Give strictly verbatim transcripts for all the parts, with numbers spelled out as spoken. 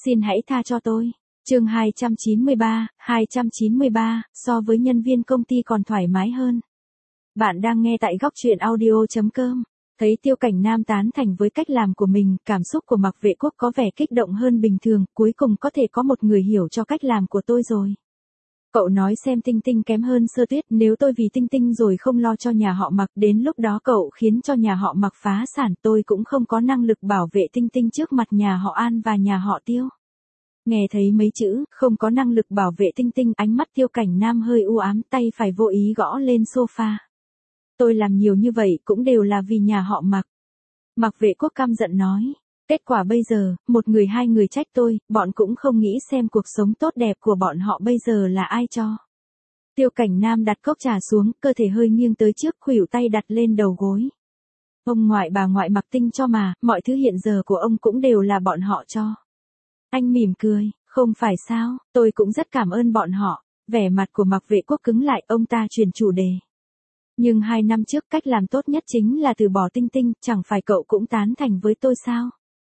Xin hãy tha cho tôi. Chương hai trăm chín mươi ba, hai trăm chín mươi ba, so với nhân viên công ty còn thoải mái hơn. Bạn đang nghe tại góc truyện audio chấm com. Thấy Tiêu Cảnh Nam tán thành với cách làm của mình, cảm xúc của Mạc Vệ Quốc có vẻ kích động hơn bình thường, cuối cùng có thể có một người hiểu cho cách làm của tôi rồi. Cậu nói xem Tinh Tinh kém hơn Sơ Tuyết, nếu tôi vì Tinh Tinh rồi không lo cho nhà họ Mạc, đến lúc đó cậu khiến cho nhà họ Mạc phá sản, tôi cũng không có năng lực bảo vệ Tinh Tinh trước mặt nhà họ An và nhà họ Tiêu. Nghe thấy mấy chữ, không có năng lực bảo vệ Tinh Tinh, ánh mắt Tiêu Cảnh Nam hơi u ám, tay phải vô ý gõ lên sofa. Tôi làm nhiều như vậy cũng đều là vì nhà họ Mạc. Mạc Vệ Quốc căm giận nói. Kết quả bây giờ, một người hai người trách tôi, bọn cũng không nghĩ xem cuộc sống tốt đẹp của bọn họ bây giờ là ai cho. Tiêu Cảnh Nam đặt cốc trà xuống, cơ thể hơi nghiêng tới trước, khuỷu tay đặt lên đầu gối. Ông ngoại bà ngoại Mạc Tinh cho mà, mọi thứ hiện giờ của ông cũng đều là bọn họ cho. Anh mỉm cười, không phải sao, tôi cũng rất cảm ơn bọn họ. Vẻ mặt của Mạc Vệ Quốc cứng lại, ông ta chuyển chủ đề. Nhưng hai năm trước cách làm tốt nhất chính là từ bỏ Tinh Tinh, chẳng phải cậu cũng tán thành với tôi sao?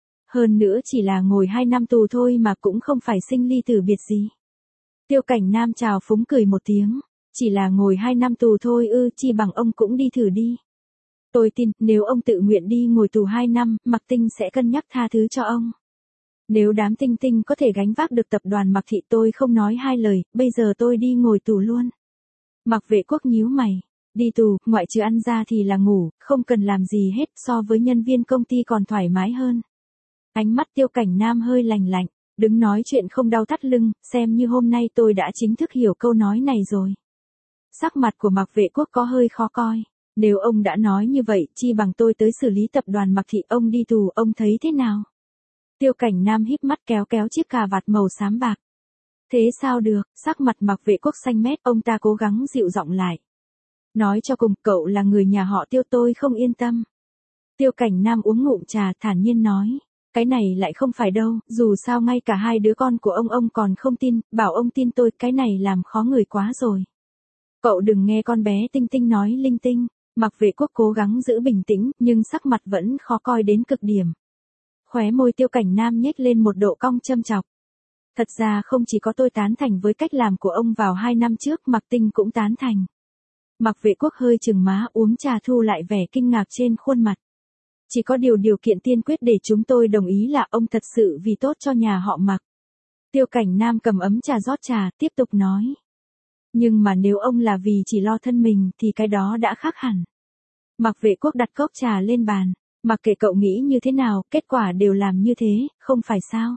Hơn nữa chỉ là ngồi hai năm tù thôi mà cũng không phải sinh ly tử biệt gì. Tiêu Cảnh Nam chào phúng cười một tiếng. Chỉ là ngồi hai năm tù thôi ư, chi bằng ông cũng đi thử đi. Tôi tin, nếu ông tự nguyện đi ngồi tù hai năm, Mạc Tinh sẽ cân nhắc tha thứ cho ông. Nếu đám Tinh Tinh có thể gánh vác được tập đoàn Mạc Thị, tôi không nói hai lời, bây giờ tôi đi ngồi tù luôn. Mạc Vệ Quốc nhíu mày. Đi tù, ngoại trừ ăn ra thì là ngủ, không cần làm gì hết, so với nhân viên công ty còn thoải mái hơn. Ánh mắt Tiêu Cảnh Nam hơi lạnh lạnh, đứng nói chuyện không đau thắt lưng, xem như hôm nay tôi đã chính thức hiểu câu nói này rồi. Sắc mặt của Mạc Vệ Quốc có hơi khó coi. Nếu ông đã nói như vậy, chi bằng tôi tới xử lý tập đoàn Mạc Thị, ông đi tù, ông thấy thế nào? Tiêu Cảnh Nam híp mắt kéo kéo chiếc cà vạt màu xám bạc. Thế sao được, sắc mặt Mạc Vệ Quốc xanh mét, ông ta cố gắng dịu giọng lại. Nói cho cùng, cậu là người nhà họ Tiêu, tôi không yên tâm. Tiêu Cảnh Nam uống ngụm trà, thản nhiên nói. Cái này lại không phải đâu, dù sao ngay cả hai đứa con của ông ông còn không tin, bảo ông tin tôi, cái này làm khó người quá rồi. Cậu đừng nghe con bé Tinh Tinh nói linh tinh. Mạc Vệ Quốc cố gắng giữ bình tĩnh, nhưng sắc mặt vẫn khó coi đến cực điểm. Khóe môi Tiêu Cảnh Nam nhếch lên một độ cong châm chọc. Thật ra không chỉ có tôi tán thành với cách làm của ông vào hai năm trước, Mạc Tinh cũng tán thành. Mạc Vệ Quốc hơi chừng má, uống trà thu lại vẻ kinh ngạc trên khuôn mặt. Chỉ có điều điều kiện tiên quyết để chúng tôi đồng ý là ông thật sự vì tốt cho nhà họ Mạc. Tiêu Cảnh Nam cầm ấm trà rót trà, tiếp tục nói. Nhưng mà nếu ông là vì chỉ lo thân mình thì cái đó đã khác hẳn. Mạc Vệ Quốc đặt cốc trà lên bàn. Mặc kệ cậu nghĩ như thế nào, kết quả đều làm như thế, không phải sao?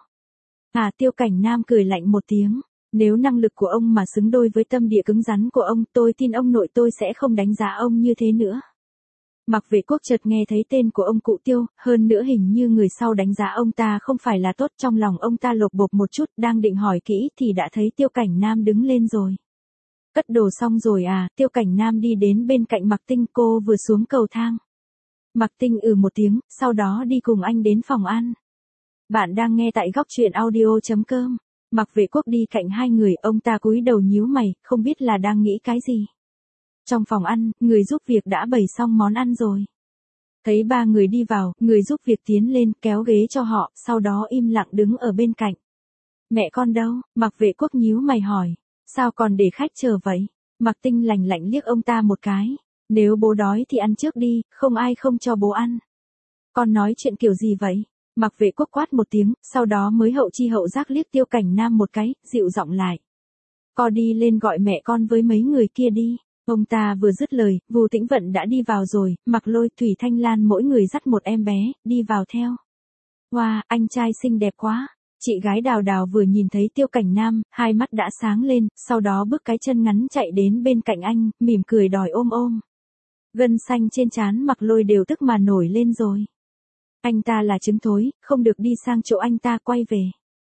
À, Tiêu Cảnh Nam cười lạnh một tiếng. Nếu năng lực của ông mà xứng đôi với tâm địa cứng rắn của ông, tôi tin ông nội tôi sẽ không đánh giá ông như thế nữa. Mạc Vệ Quốc chợt nghe thấy tên của ông cụ Tiêu, hơn nữa hình như người sau đánh giá ông ta không phải là tốt, trong lòng ông ta lột bột một chút, đang định hỏi kỹ thì đã thấy Tiêu Cảnh Nam đứng lên rồi. Cất đồ xong rồi à? Tiêu Cảnh Nam đi đến bên cạnh Mạc Tinh, cô vừa xuống cầu thang. Mạc Tinh ừ một tiếng, sau đó đi cùng anh đến phòng ăn. Bạn đang nghe tại góc truyện audio chấm com. Mạc Vệ Quốc đi cạnh hai người, ông ta cúi đầu nhíu mày, không biết là đang nghĩ cái gì. Trong phòng ăn, người giúp việc đã bày xong món ăn rồi. Thấy ba người đi vào, người giúp việc tiến lên, kéo ghế cho họ, sau đó im lặng đứng ở bên cạnh. Mẹ con đâu? Mạc Vệ Quốc nhíu mày hỏi. Sao còn để khách chờ vậy? Mạc Tinh lạnh lạnh liếc ông ta một cái. Nếu bố đói thì ăn trước đi, không ai không cho bố ăn. Con nói chuyện kiểu gì vậy? Mạc Vệ Quốc quát một tiếng, sau đó mới hậu chi hậu giác liếc Tiêu Cảnh Nam một cái, dịu giọng lại. Con đi lên gọi mẹ con với mấy người kia đi. Ông ta vừa dứt lời, Vù Tĩnh Vận đã đi vào rồi, Mạc Lôi, Thủy Thanh Lan mỗi người dắt một em bé, đi vào theo. Wow, anh trai xinh đẹp quá. Chị gái Đào Đào vừa nhìn thấy Tiêu Cảnh Nam, hai mắt đã sáng lên, sau đó bước cái chân ngắn chạy đến bên cạnh anh, mỉm cười đòi ôm ôm. Gân xanh trên trán Mạc Lôi đều tức mà nổi lên rồi. Anh ta là trứng thối, không được đi sang chỗ anh ta, quay về.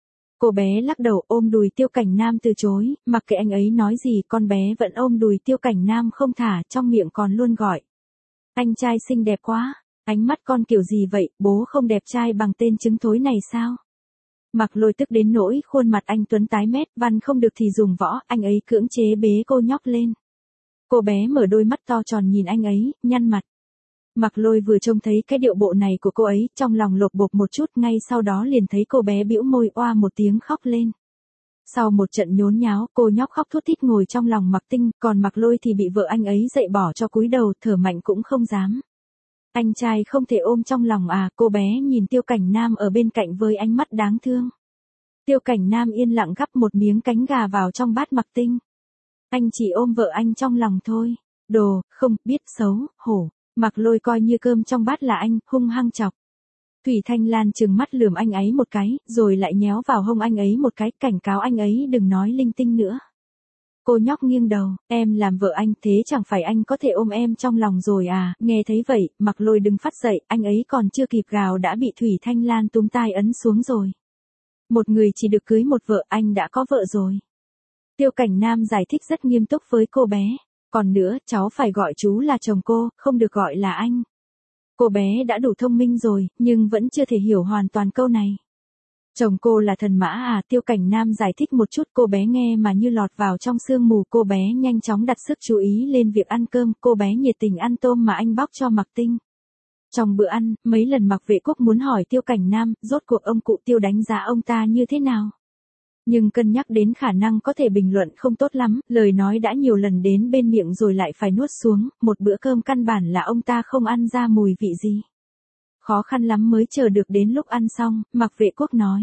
Cô bé lắc đầu ôm đùi Tiêu Cảnh Nam từ chối, mặc kệ anh ấy nói gì, con bé vẫn ôm đùi Tiêu Cảnh Nam không thả, trong miệng còn luôn gọi. Anh trai xinh đẹp quá, ánh mắt con kiểu gì vậy, bố không đẹp trai bằng tên trứng thối này sao? Mạc Lôi tức đến nỗi khuôn mặt anh tuấn tái mét, văn không được thì dùng võ, anh ấy cưỡng chế bế cô nhóc lên. Cô bé mở đôi mắt to tròn nhìn anh ấy, nhăn mặt. Mặc Lôi vừa trông thấy cái điệu bộ này của cô ấy, trong lòng lột bột một chút, ngay sau đó liền thấy cô bé bĩu môi oa một tiếng khóc lên. Sau một trận nhốn nháo, cô nhóc khóc thút thít ngồi trong lòng Mạc Tinh, còn Mặc Lôi thì bị vợ anh ấy dạy bỏ cho cúi đầu, thở mạnh cũng không dám. Anh trai không thể ôm trong lòng à? Cô bé nhìn Tiêu Cảnh Nam ở bên cạnh với ánh mắt đáng thương. Tiêu Cảnh Nam yên lặng gắp một miếng cánh gà vào trong bát Mạc Tinh. Anh chỉ ôm vợ anh trong lòng thôi. Đồ, không, biết xấu, hổ. Mặc Lôi coi như cơm trong bát là anh, hung hăng chọc. Thủy Thanh Lan trừng mắt lườm anh ấy một cái, rồi lại nhéo vào hông anh ấy một cái, cảnh cáo anh ấy đừng nói linh tinh nữa. Cô nhóc nghiêng đầu, em làm vợ anh thế chẳng phải anh có thể ôm em trong lòng rồi à? Nghe thấy vậy, Mặc Lôi đứng phát dậy, anh ấy còn chưa kịp gào đã bị Thủy Thanh Lan túm tai ấn xuống rồi. Một người chỉ được cưới một vợ, anh đã có vợ rồi. Tiêu Cảnh Nam giải thích rất nghiêm túc với cô bé. Còn nữa, cháu phải gọi chú là chồng cô, không được gọi là anh. Cô bé đã đủ thông minh rồi, nhưng vẫn chưa thể hiểu hoàn toàn câu này. Chồng cô là thần mã à? Tiêu Cảnh Nam giải thích một chút, cô bé nghe mà như lọt vào trong sương mù. Cô bé nhanh chóng đặt sức chú ý lên việc ăn cơm, cô bé nhiệt tình ăn tôm mà anh bóc cho Mạc Tinh. Trong bữa ăn, mấy lần Mạc Vệ Quốc muốn hỏi Tiêu Cảnh Nam, rốt cuộc ông cụ Tiêu đánh giá ông ta như thế nào. Nhưng cân nhắc đến khả năng có thể bình luận không tốt lắm, lời nói đã nhiều lần đến bên miệng rồi lại phải nuốt xuống, một bữa cơm căn bản là ông ta không ăn ra mùi vị gì. Khó khăn lắm mới chờ được đến lúc ăn xong, Mạc Vệ Quốc nói.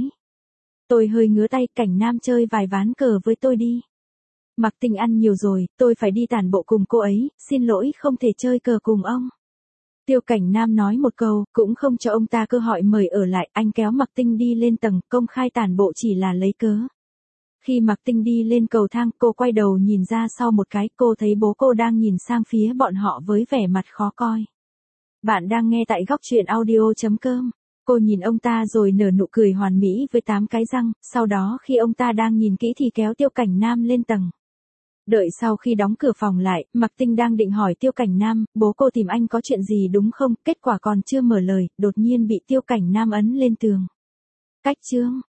Tôi hơi ngứa tay, Cảnh Nam chơi vài ván cờ với tôi đi. Mạc Tinh ăn nhiều rồi, tôi phải đi tản bộ cùng cô ấy, xin lỗi không thể chơi cờ cùng ông. Tiêu Cảnh Nam nói một câu, cũng không cho ông ta cơ hội mời ở lại, anh kéo Mạc Tinh đi lên tầng, công khai tản bộ chỉ là lấy cớ. Khi Mạc Tinh đi lên cầu thang, cô quay đầu nhìn ra sau một cái, cô thấy bố cô đang nhìn sang phía bọn họ với vẻ mặt khó coi. Bạn đang nghe tại góc truyện audio chấm com. Cô nhìn ông ta rồi nở nụ cười hoàn mỹ với tám cái răng, sau đó khi ông ta đang nhìn kỹ thì kéo Tiêu Cảnh Nam lên tầng. Đợi sau khi đóng cửa phòng lại, Mạc Tinh đang định hỏi Tiêu Cảnh Nam, bố cô tìm anh có chuyện gì đúng không? Kết quả còn chưa mở lời, đột nhiên bị Tiêu Cảnh Nam ấn lên tường. Cách chương.